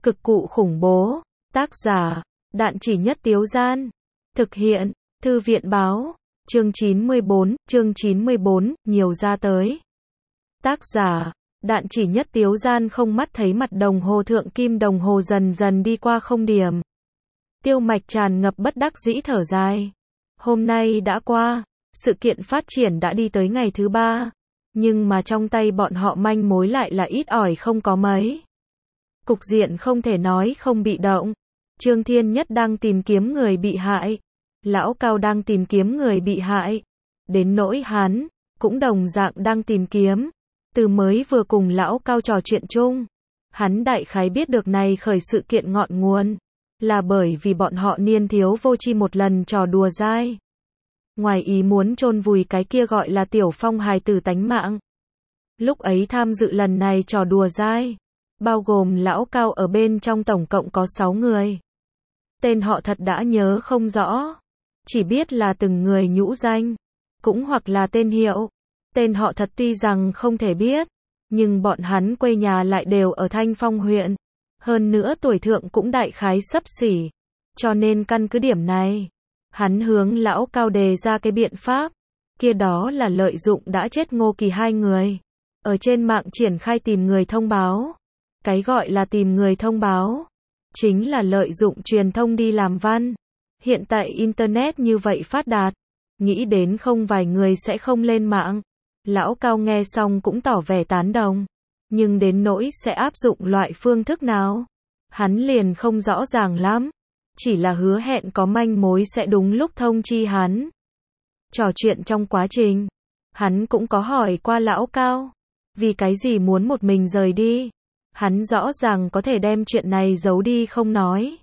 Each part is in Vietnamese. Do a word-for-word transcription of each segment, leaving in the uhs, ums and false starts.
Cực cụ khủng bố. Tác giả, Đạn Chỉ Nhất Tiếu Gian. Thực hiện, Thư viện báo. Chương chín mươi bốn, chương chín mươi bốn, nhiều ra tới. Tác giả, Đạn Chỉ Nhất Tiếu Gian. Không mắt thấy mặt đồng hồ thượng kim đồng hồ dần dần đi qua không điểm. Tiêu Mạch tràn ngập bất đắc dĩ thở dài. Hôm nay đã qua, sự kiện phát triển đã đi tới ngày thứ ba. Nhưng mà trong tay bọn họ manh mối lại là ít ỏi không có mấy. Cục diện không thể nói không bị động. Trương Thiên Nhất đang tìm kiếm người bị hại. Lão Cao đang tìm kiếm người bị hại. Đến nỗi hắn, cũng đồng dạng đang tìm kiếm. Từ mới vừa cùng Lão Cao trò chuyện chung. Hắn đại khái biết được này khởi sự kiện ngọn nguồn. Là bởi vì bọn họ niên thiếu vô tri một lần trò đùa dai. Ngoài ý muốn chôn vùi cái kia gọi là Tiểu Phong hài tử tánh mạng. Lúc ấy tham dự lần này trò đùa dai. Bao gồm Lão Cao ở bên trong tổng cộng có sáu người. Tên họ thật đã nhớ không rõ. Chỉ biết là từng người nhũ danh. Cũng hoặc là tên hiệu. Tên họ thật tuy rằng không thể biết. Nhưng bọn hắn quê nhà lại đều ở Thanh Phong huyện. Hơn nữa tuổi thượng cũng đại khái xấp xỉ. Cho nên căn cứ điểm này. Hắn hướng Lão Cao đề ra cái biện pháp. Kia đó là lợi dụng đã chết Ngô Kỳ hai người. Ở trên mạng triển khai tìm người thông báo. Cái gọi là tìm người thông báo. Chính là lợi dụng truyền thông đi làm văn. Hiện tại Internet như vậy phát đạt. Nghĩ đến không vài người sẽ không lên mạng. Lão Cao nghe xong cũng tỏ vẻ tán đồng. Nhưng đến nỗi sẽ áp dụng loại phương thức nào? Hắn liền không rõ ràng lắm. Chỉ là hứa hẹn có manh mối sẽ đúng lúc thông chi hắn. Trò chuyện trong quá trình. Hắn cũng có hỏi qua Lão Cao. Vì cái gì muốn một mình rời đi? Hắn rõ ràng có thể đem chuyện này giấu đi không nói.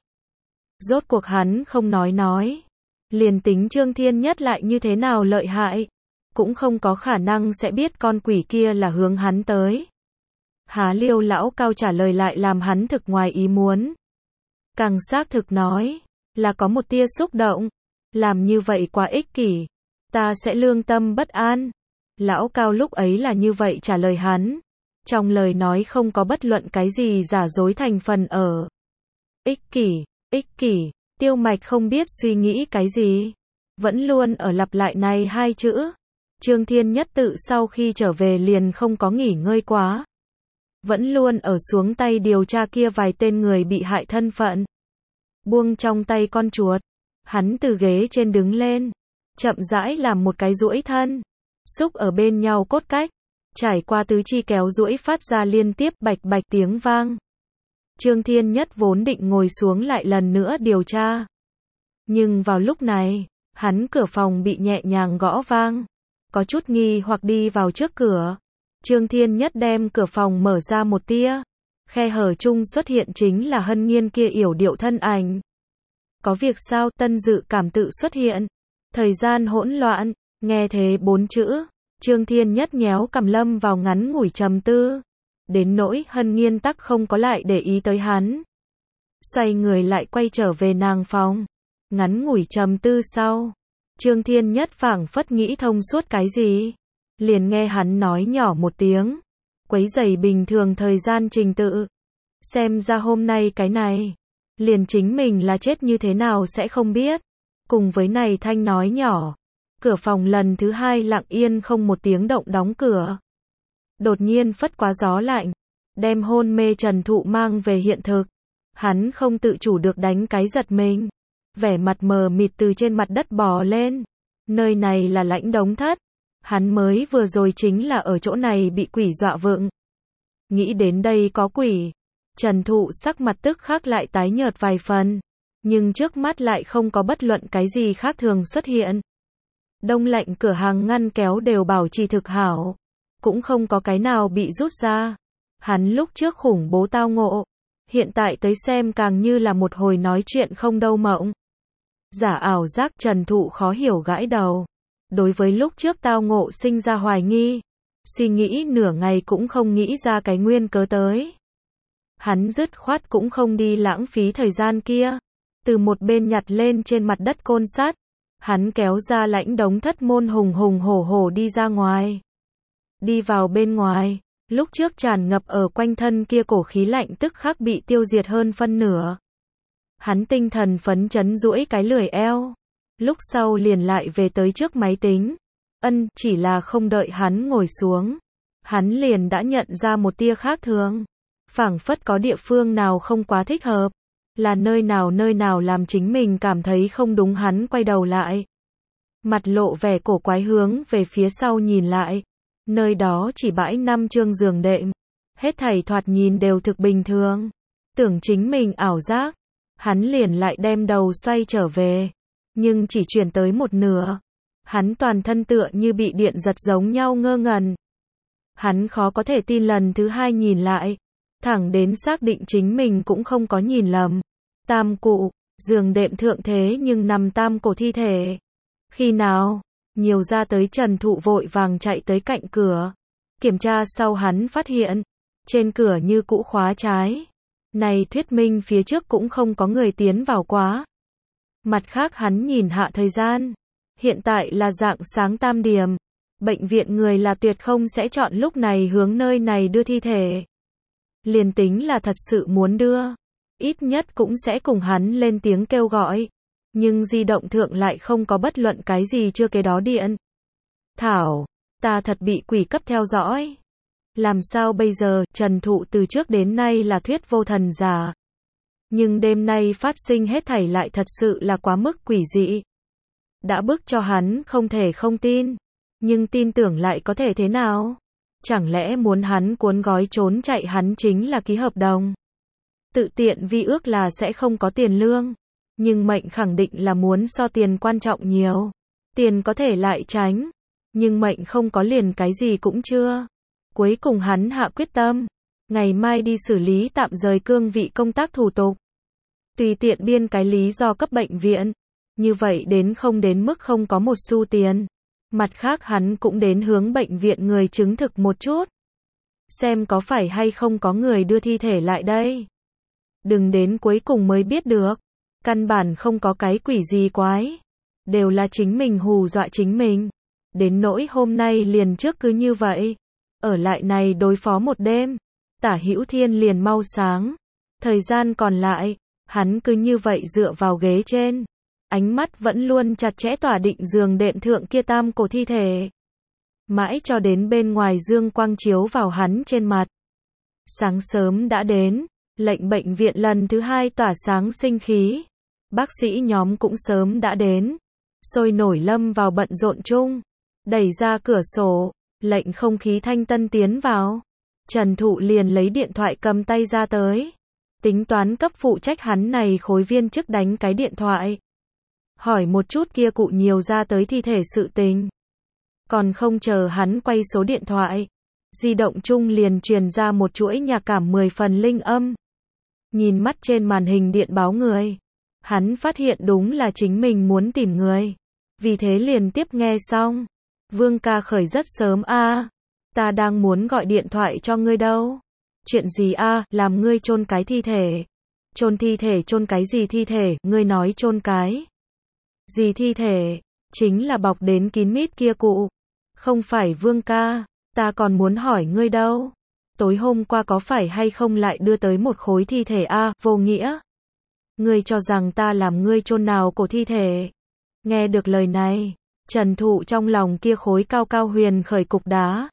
Rốt cuộc hắn không nói nói. Liền tính Trương Thiên Nhất lại như thế nào lợi hại. Cũng không có khả năng sẽ biết con quỷ kia là hướng hắn tới. Há liêu Lão Cao trả lời lại làm hắn thực ngoài ý muốn. Càng xác thực nói. Là có một tia xúc động. Làm như vậy quá ích kỷ. Ta sẽ lương tâm bất an. Lão Cao lúc ấy là như vậy trả lời hắn. Trong lời nói không có bất luận cái gì giả dối thành phần ở. Ích kỷ, ích kỷ, Tiêu Mạch không biết suy nghĩ cái gì. Vẫn luôn ở lặp lại này hai chữ. Trương Thiên Nhất tự sau khi trở về liền không có nghỉ ngơi quá. Vẫn luôn ở xuống tay điều tra kia vài tên người bị hại thân phận. Buông trong tay con chuột. Hắn từ ghế trên đứng lên. Chậm rãi làm một cái duỗi thân. Xúc ở bên nhau cốt cách. Trải qua tứ chi kéo duỗi phát ra liên tiếp bạch bạch tiếng vang. Trương Thiên Nhất vốn định ngồi xuống lại lần nữa điều tra. Nhưng vào lúc này, hắn cửa phòng bị nhẹ nhàng gõ vang. Có chút nghi hoặc đi vào trước cửa. Trương Thiên Nhất đem cửa phòng mở ra một tia. Khe hở chung xuất hiện chính là Hân Nghiên kia yểu điệu thân ảnh. Có việc sao? Tân dự cảm tự xuất hiện. Thời gian hỗn loạn, nghe thế bốn chữ. Trương Thiên Nhất nhéo cằm lâm vào ngắn ngủi trầm tư. Đến nỗi Hân Nghiên tắc không có lại để ý tới hắn. Xoay người lại quay trở về nàng phòng. Ngắn ngủi trầm tư sau. Trương Thiên Nhất phảng phất nghĩ thông suốt cái gì. Liền nghe hắn nói nhỏ một tiếng. Quấy rầy bình thường thời gian trình tự. Xem ra hôm nay cái này. Liền chính mình là chết như thế nào sẽ không biết. Cùng với này thanh nói nhỏ. Cửa phòng lần thứ hai lặng yên không một tiếng động đóng cửa. Đột nhiên phất quá gió lạnh. Đem hôn mê Trần Thụ mang về hiện thực. Hắn không tự chủ được đánh cái giật mình. Vẻ mặt mờ mịt từ trên mặt đất bò lên. Nơi này là Lãnh Đống Thất. Hắn mới vừa rồi chính là ở chỗ này bị quỷ dọa vựng. Nghĩ đến đây có quỷ. Trần Thụ sắc mặt tức khắc lại tái nhợt vài phần. Nhưng trước mắt lại không có bất luận cái gì khác thường xuất hiện. Đông lạnh cửa hàng ngăn kéo đều bảo trì thực hảo. Cũng không có cái nào bị rút ra. Hắn lúc trước khủng bố tao ngộ. Hiện tại tới xem càng như là một hồi nói chuyện không đâu mộng. Giả ảo giác. Trần Thụ khó hiểu gãi đầu. Đối với lúc trước tao ngộ sinh ra hoài nghi. Suy nghĩ nửa ngày cũng không nghĩ ra cái nguyên cớ tới. Hắn dứt khoát cũng không đi lãng phí thời gian kia. Từ một bên nhặt lên trên mặt đất côn sắt. Hắn kéo ra Lãnh Đống Thất môn hùng hùng hổ hổ đi ra ngoài. Đi vào bên ngoài, Lúc trước tràn ngập ở quanh thân kia cổ khí lạnh tức khắc bị tiêu diệt hơn phân nửa. Hắn tinh thần phấn chấn duỗi cái lười eo. Lúc sau liền lại về tới trước máy tính. Ân, chỉ là không đợi hắn ngồi xuống. Hắn liền đã nhận ra một tia khác thường. Phảng phất có địa phương nào không quá thích hợp. Là nơi nào nơi nào làm chính mình cảm thấy không đúng, hắn quay đầu lại. Mặt lộ vẻ cổ quái hướng về phía sau nhìn lại. Nơi đó chỉ bãi năm chương giường đệm. Hết thảy thoạt nhìn đều thực bình thường. Tưởng chính mình ảo giác. Hắn liền lại đem đầu xoay trở về. Nhưng chỉ chuyển tới một nửa. Hắn toàn thân tựa như bị điện giật giống nhau ngơ ngẩn. Hắn khó có thể tin lần thứ hai nhìn lại. Thẳng đến xác định chính mình cũng không có nhìn lầm. Tam cụ, giường đệm thượng thế nhưng nằm tam cổ thi thể. Khi nào? Nhiều ra tới Trần Thụ vội vàng chạy tới cạnh cửa. Kiểm tra sau hắn phát hiện. Trên cửa như cũ khóa trái. Này thuyết minh phía trước cũng không có người tiến vào quá. Mặt khác hắn nhìn hạ thời gian. Hiện tại là rạng sáng tam điểm. Bệnh viện người là tuyệt không sẽ chọn lúc này hướng nơi này đưa thi thể. Liền tính là thật sự muốn đưa. Ít nhất cũng sẽ cùng hắn lên tiếng kêu gọi. Nhưng di động thượng lại không có bất luận cái gì chưa kế đó điện. Thảo, ta thật bị quỷ cấp theo dõi. Làm sao bây giờ? Trần Thụ từ trước đến nay là thuyết vô thần giả. Nhưng đêm nay phát sinh hết thảy lại thật sự là quá mức quỷ dị. Đã bức cho hắn không thể không tin. Nhưng tin tưởng lại có thể thế nào? Chẳng lẽ muốn hắn cuốn gói trốn chạy, hắn chính là ký hợp đồng. Tự tiện vi ước là sẽ không có tiền lương. Nhưng mệnh khẳng định là muốn so tiền quan trọng nhiều. Tiền có thể lại tránh. Nhưng mệnh không có liền cái gì cũng chưa. Cuối cùng hắn hạ quyết tâm. Ngày mai đi xử lý tạm rời cương vị công tác thủ tục. Tùy tiện biên cái lý do cấp bệnh viện. Như vậy đến không đến mức không có một xu tiền. Mặt khác hắn cũng đến hướng bệnh viện người chứng thực một chút. Xem có phải hay không có người đưa thi thể lại đây. Đừng đến cuối cùng mới biết được. Căn bản không có cái quỷ gì quái. Đều là chính mình hù dọa chính mình. Đến nỗi hôm nay liền trước cứ như vậy. Ở lại này đối phó một đêm. Tả Hữu Thiên liền mau sáng. Thời gian còn lại, hắn cứ như vậy dựa vào ghế trên. Ánh mắt vẫn luôn chặt chẽ tỏa định giường đệm thượng kia tam cổ thi thể. Mãi cho đến bên ngoài dương quang chiếu vào hắn trên mặt. Sáng sớm đã đến, lệnh bệnh viện lần thứ hai tỏa sáng sinh khí. Bác sĩ nhóm cũng sớm đã đến. Sôi nổi lâm vào bận rộn chung. Đẩy ra cửa sổ, lệnh không khí thanh tân tiến vào. Trần Thụ liền lấy điện thoại cầm tay ra tới. Tính toán cấp phụ trách hắn này khối viên chức đánh cái điện thoại. Hỏi một chút kia cụ nhiều ra tới thi thể sự tình. Còn không chờ hắn quay số điện thoại. Di động chung liền truyền ra một chuỗi nhạc cảm mười phần linh âm. Nhìn mắt trên màn hình điện báo người. Hắn phát hiện đúng là chính mình muốn tìm người. Vì thế liền tiếp nghe xong. Vương ca khởi rất sớm a à. Ta đang muốn gọi điện thoại cho ngươi đâu. Chuyện gì a à, làm ngươi chôn cái thi thể. Chôn thi thể chôn cái gì thi thể, ngươi nói chôn cái. Gì thi thể, chính là bọc đến kín mít kia cụ. Không phải Vương ca, ta còn muốn hỏi ngươi đâu. Tối hôm qua có phải hay không lại đưa tới một khối thi thể a à, vô nghĩa. Ngươi cho rằng ta làm ngươi chôn nào cổ thi thể. Nghe được lời này, Trần Thụ trong lòng kia khối cao cao huyền khởi cục đá.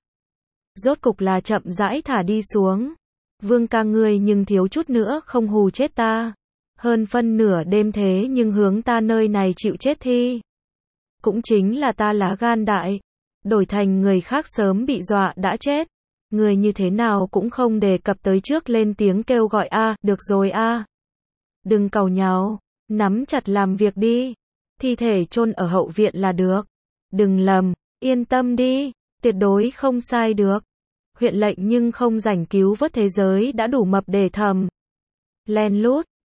Rốt cục là chậm rãi thả đi xuống. Vương ca ngươi nhưng thiếu chút nữa không hù chết ta. Hơn phân nửa đêm thế nhưng hướng ta nơi này chịu chết thi. Cũng chính là ta lá gan đại. Đổi thành người khác sớm bị dọa đã chết. Người như thế nào cũng không đề cập tới trước lên tiếng kêu gọi a, được rồi a. Đừng càu nhàu, nắm chặt làm việc đi. Thi thể chôn ở hậu viện là được. Đừng lầm, yên tâm đi, tuyệt đối không sai được. Huyện lệnh nhưng không rảnh cứu vớt thế giới đã đủ mập để thầm. Len lút,